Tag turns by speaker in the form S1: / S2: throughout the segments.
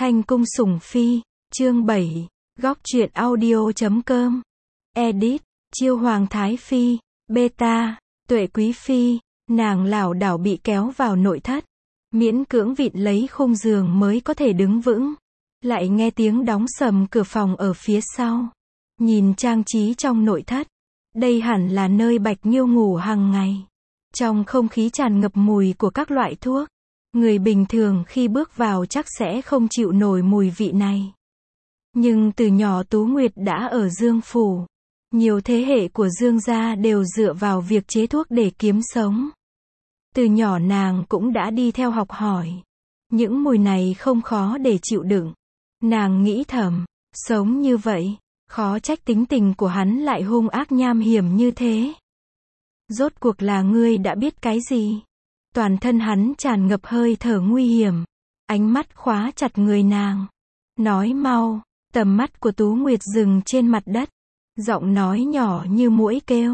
S1: Thanh cung sủng phi, chương 7, góc truyện audio.com, edit, chiêu hoàng thái phi, beta, Tuệ quý phi, nàng lảo đảo bị kéo vào nội thất, miễn cưỡng vịn lấy khung giường mới có thể đứng vững, lại nghe tiếng đóng sầm cửa phòng ở phía sau, nhìn trang trí trong nội thất, đây hẳn là nơi Bạch Nghiêu ngủ hàng ngày, trong không khí tràn ngập mùi của các loại thuốc. Người bình thường khi bước vào chắc sẽ không chịu nổi mùi vị này. Nhưng từ nhỏ Tú Nguyệt đã ở Dương Phủ. Nhiều thế hệ của Dương gia đều dựa vào việc chế thuốc để kiếm sống. Từ nhỏ nàng cũng đã đi theo học hỏi. Những mùi này không khó để chịu đựng. Nàng nghĩ thầm, sống như vậy, khó trách tính tình của hắn lại hung ác nham hiểm như thế. Rốt cuộc là ngươi đã biết cái gì? Toàn thân hắn tràn ngập hơi thở nguy hiểm, ánh mắt khóa chặt người nàng. Nói mau, tầm mắt của Tú Nguyệt dừng trên mặt đất, giọng nói nhỏ như muỗi kêu.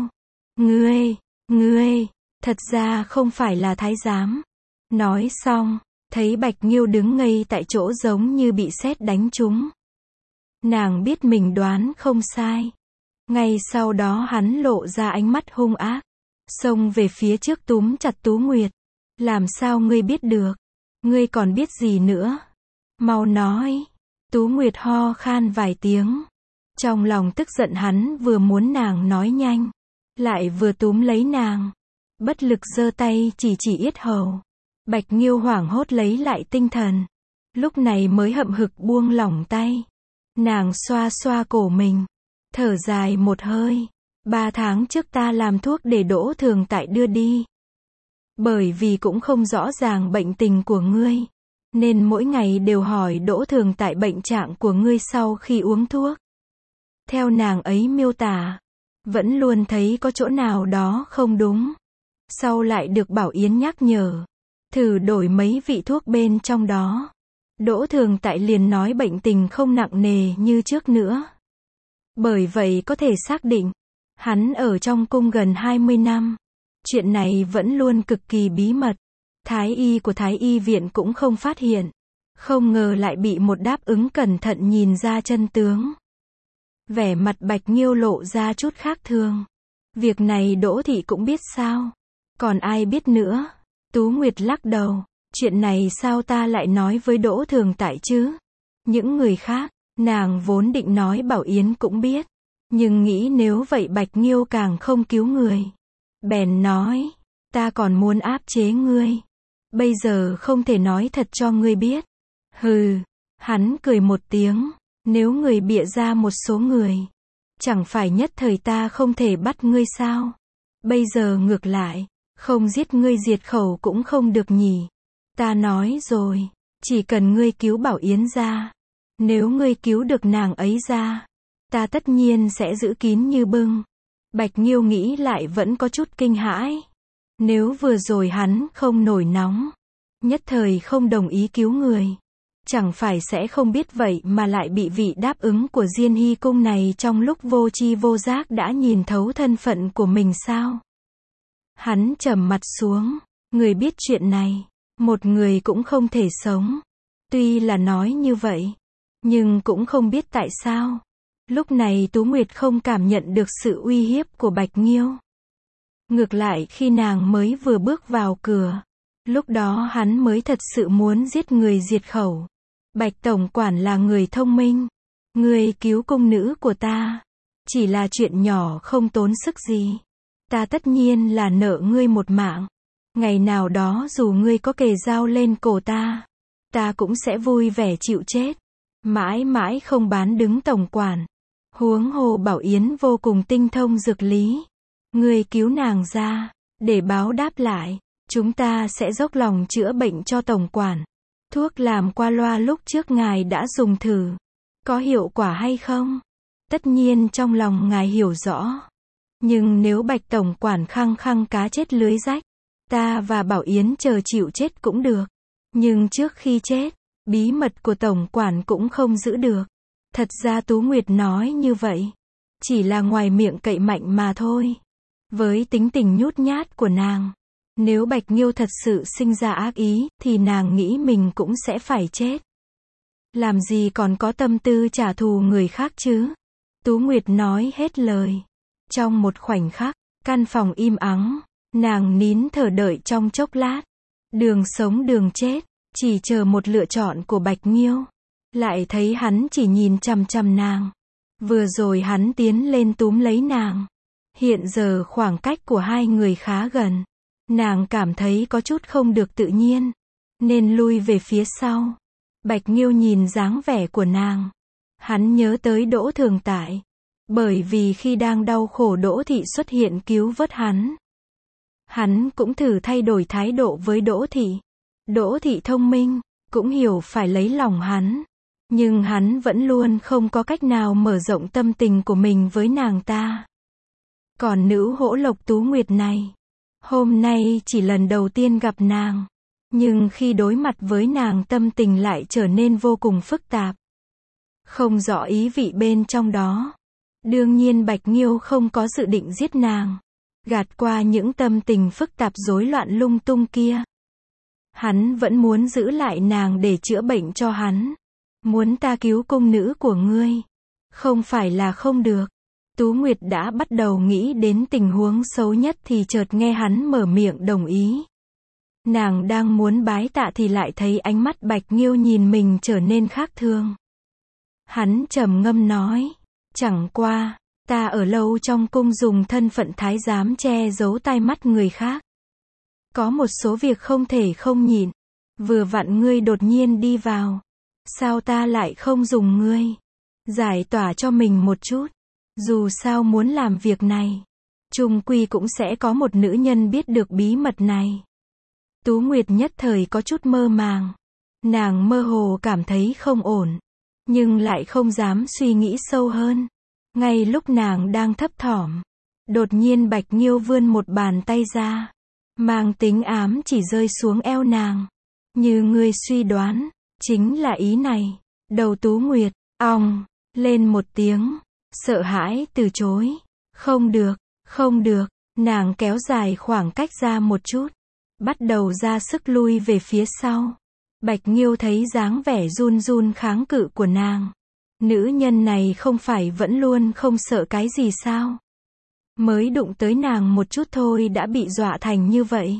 S1: Ngươi, thật ra không phải là thái giám. Nói xong, thấy Bạch Nghiêu đứng ngây tại chỗ giống như bị sét đánh trúng. Nàng biết mình đoán không sai. Ngay sau đó hắn lộ ra ánh mắt hung ác, xông về phía trước túm chặt Tú Nguyệt. Làm sao ngươi biết được? Ngươi còn biết gì nữa? Mau nói. Tú Nguyệt ho khan vài tiếng. Trong lòng tức giận hắn vừa muốn nàng nói nhanh, lại vừa túm lấy nàng. Bất lực giơ tay chỉ yết hầu. Bạch Nghiêu hoảng hốt lấy lại tinh thần. Lúc này mới hậm hực buông lỏng tay. Nàng xoa xoa cổ mình. Thở dài một hơi. 3 tháng trước ta làm thuốc để Đỗ Thường Tại đưa đi. Bởi vì cũng không rõ ràng bệnh tình của ngươi, nên mỗi ngày đều hỏi Đỗ Thường Tại bệnh trạng của ngươi sau khi uống thuốc. Theo nàng ấy miêu tả, vẫn luôn thấy có chỗ nào đó không đúng. Sau lại được Bảo Yến nhắc nhở, thử đổi mấy vị thuốc bên trong đó. Đỗ Thường Tại liền nói bệnh tình không nặng nề như trước nữa. Bởi vậy có thể xác định, hắn ở trong cung gần 20 năm. Chuyện này vẫn luôn cực kỳ bí mật. Thái y của Thái y viện cũng không phát hiện. Không ngờ lại bị một đáp ứng cẩn thận nhìn ra chân tướng. Vẻ mặt Bạch Nghiêu lộ ra chút khác thường. Việc này Đỗ thị cũng biết sao? Còn ai biết nữa? Tú Nguyệt lắc đầu. Chuyện này sao ta lại nói với Đỗ Thường Tại chứ? Những người khác, nàng vốn định nói Bảo Yến cũng biết. Nhưng nghĩ nếu vậy Bạch Nghiêu càng không cứu người. Bèn nói, ta còn muốn áp chế ngươi. Bây giờ không thể nói thật cho ngươi biết. Hừ, hắn cười một tiếng, nếu người bịa ra một số người, chẳng phải nhất thời ta không thể bắt ngươi sao? Bây giờ ngược lại, không giết ngươi diệt khẩu cũng không được nhỉ. Ta nói rồi, chỉ cần ngươi cứu Bảo Yến ra, nếu ngươi cứu được nàng ấy ra, ta tất nhiên sẽ giữ kín như bưng. Bạch Nghiêu nghĩ lại vẫn có chút kinh hãi. Nếu vừa rồi hắn không nổi nóng, nhất thời không đồng ý cứu người, chẳng phải sẽ không biết vậy mà lại bị vị đáp ứng của Diên Hy cung này trong lúc vô tri vô giác đã nhìn thấu thân phận của mình sao? Hắn trầm mặt xuống, người biết chuyện này, một người cũng không thể sống. Tuy là nói như vậy, nhưng cũng không biết tại sao. Lúc này Tú Nguyệt không cảm nhận được sự uy hiếp của Bạch Nghiêu. Ngược lại khi nàng mới vừa bước vào cửa, lúc đó hắn mới thật sự muốn giết người diệt khẩu. Bạch tổng quản là người thông minh. Ngươi cứu cung nữ của ta, chỉ là chuyện nhỏ không tốn sức gì. Ta tất nhiên là nợ ngươi một mạng. Ngày nào đó dù ngươi có kề dao lên cổ ta cũng sẽ vui vẻ chịu chết. Mãi mãi không bán đứng tổng quản. Huống hồ Bảo Yến vô cùng tinh thông dược lý. Ngươi cứu nàng ra, để báo đáp lại, chúng ta sẽ dốc lòng chữa bệnh cho tổng quản. Thuốc làm qua loa lúc trước ngài đã dùng thử, có hiệu quả hay không? Tất nhiên trong lòng ngài hiểu rõ. Nhưng nếu Bạch tổng quản khăng khăng cá chết lưới rách, ta và Bảo Yến chờ chịu chết cũng được. Nhưng trước khi chết, bí mật của tổng quản cũng không giữ được. Thật ra Tú Nguyệt nói như vậy, chỉ là ngoài miệng cậy mạnh mà thôi. Với tính tình nhút nhát của nàng, nếu Bạch Nghiêu thật sự sinh ra ác ý, thì nàng nghĩ mình cũng sẽ phải chết. Làm gì còn có tâm tư trả thù người khác chứ? Tú Nguyệt nói hết lời. Trong một khoảnh khắc, căn phòng im ắng, nàng nín thở đợi trong chốc lát. Đường sống đường chết, chỉ chờ một lựa chọn của Bạch Nghiêu. Lại thấy hắn chỉ nhìn chằm chằm nàng. Vừa rồi hắn tiến lên túm lấy nàng. Hiện giờ khoảng cách của hai người khá gần. Nàng cảm thấy có chút không được tự nhiên, nên lui về phía sau. Bạch Nghiêu nhìn dáng vẻ của nàng. Hắn nhớ tới Đỗ Thường Tại. Bởi vì khi đang đau khổ Đỗ Thị xuất hiện cứu vớt hắn. Hắn cũng thử thay đổi thái độ với Đỗ Thị. Đỗ Thị thông minh, cũng hiểu phải lấy lòng hắn. Nhưng hắn vẫn luôn không có cách nào mở rộng tâm tình của mình với nàng ta. Còn nữ hỗ lộc Tú Nguyệt này, hôm nay chỉ lần đầu tiên gặp nàng. Nhưng khi đối mặt với nàng tâm tình lại trở nên vô cùng phức tạp. Không rõ ý vị bên trong đó. Đương nhiên Bạch Nghiêu không có dự định giết nàng. Gạt qua những tâm tình phức tạp rối loạn lung tung kia. Hắn vẫn muốn giữ lại nàng để chữa bệnh cho hắn. Muốn ta cứu cung nữ của ngươi. Không phải là không được. Tú Nguyệt đã bắt đầu nghĩ đến tình huống xấu nhất thì chợt nghe hắn mở miệng đồng ý. Nàng đang muốn bái tạ thì lại thấy ánh mắt Bạch Nghiêu nhìn mình trở nên khác thường. Hắn trầm ngâm nói, chẳng qua, ta ở lâu trong cung dùng thân phận thái giám che giấu tai mắt người khác. Có một số việc không thể không nhịn. Vừa vặn ngươi đột nhiên đi vào. Sao ta lại không dùng ngươi? Giải tỏa cho mình một chút. Dù sao muốn làm việc này, chung quy cũng sẽ có một nữ nhân biết được bí mật này. Tú Nguyệt nhất thời có chút mơ màng. Nàng mơ hồ cảm thấy không ổn. Nhưng lại không dám suy nghĩ sâu hơn. Ngay lúc nàng đang thấp thỏm, đột nhiên Bạch Nghiêu vươn một bàn tay ra. Mang tính ám chỉ rơi xuống eo nàng. Như ngươi suy đoán, chính là ý này. Đầu Tú Nguyệt, ong, lên một tiếng. Sợ hãi từ chối. Không được, không được. Nàng kéo dài khoảng cách ra một chút. Bắt đầu ra sức lui về phía sau. Bạch Nghiêu thấy dáng vẻ run run kháng cự của nàng. Nữ nhân này không phải vẫn luôn không sợ cái gì sao? Mới đụng tới nàng một chút thôi đã bị dọa thành như vậy.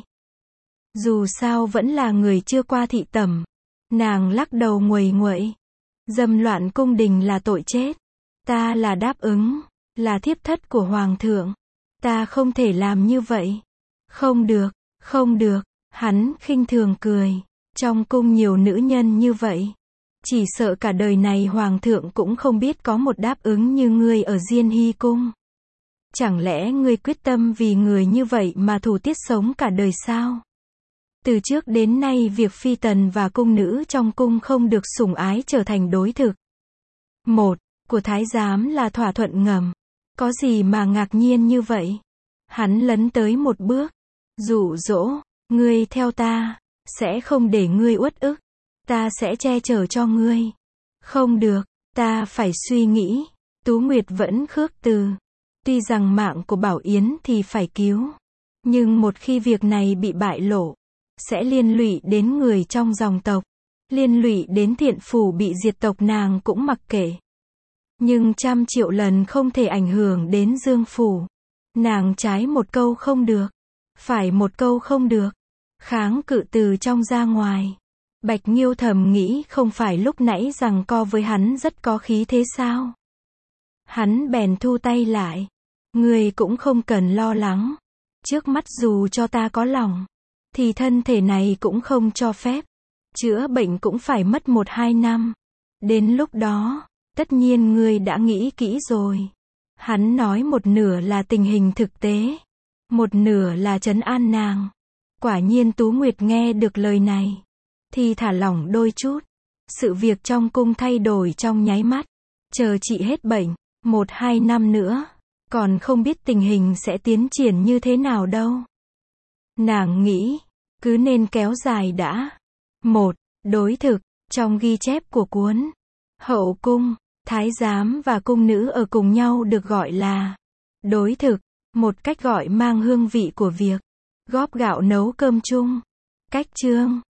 S1: Dù sao vẫn là người chưa qua thị tẩm. Nàng lắc đầu nguầy nguậy. Dâm loạn cung đình là tội chết. Ta là đáp ứng, là thiếp thất của hoàng thượng. Ta không thể làm như vậy. Không được, không được. Hắn khinh thường cười. Trong cung nhiều nữ nhân như vậy. Chỉ sợ cả đời này hoàng thượng cũng không biết có một đáp ứng như ngươi ở Diên Hy cung. Chẳng lẽ ngươi quyết tâm vì người như vậy mà thủ tiết sống cả đời sao? Từ trước đến nay việc phi tần và cung nữ trong cung không được sủng ái trở thành đối thực. Một, của thái giám là thỏa thuận ngầm. Có gì mà ngạc nhiên như vậy? Hắn lấn tới một bước. Dụ dỗ, ngươi theo ta, sẽ không để ngươi uất ức. Ta sẽ che chở cho ngươi. Không được, ta phải suy nghĩ. Tú Nguyệt vẫn khước từ. Tuy rằng mạng của Bảo Yến thì phải cứu. Nhưng một khi việc này bị bại lộ, sẽ liên lụy đến người trong dòng tộc. Liên lụy đến Thiện Phủ bị diệt tộc nàng cũng mặc kệ. Nhưng 100 triệu lần không thể ảnh hưởng đến Dương Phủ. Nàng trái một câu không được. Phải một câu không được. Kháng cự từ trong ra ngoài. Bạch Nghiêu thầm nghĩ không phải lúc nãy giằng co với hắn rất có khí thế sao? Hắn bèn thu tay lại. Ngươi cũng không cần lo lắng. Trước mắt dù cho ta có lòng, thì thân thể này cũng không cho phép. Chữa bệnh cũng phải mất 1-2 năm. Đến lúc đó, tất nhiên ngươi đã nghĩ kỹ rồi. Hắn nói một nửa là tình hình thực tế. Một nửa là trấn an nàng. Quả nhiên Tú Nguyệt nghe được lời này. Thì thả lỏng đôi chút. Sự việc trong cung thay đổi trong nháy mắt. Chờ chị hết bệnh, 1-2 năm nữa. Còn không biết tình hình sẽ tiến triển như thế nào đâu. Nàng nghĩ, cứ nên kéo dài đã. Một, đối thực, trong ghi chép của cuốn Hậu Cung, thái giám và cung nữ ở cùng nhau được gọi là đối thực, một cách gọi mang hương vị của việc góp gạo nấu cơm chung. Cách chương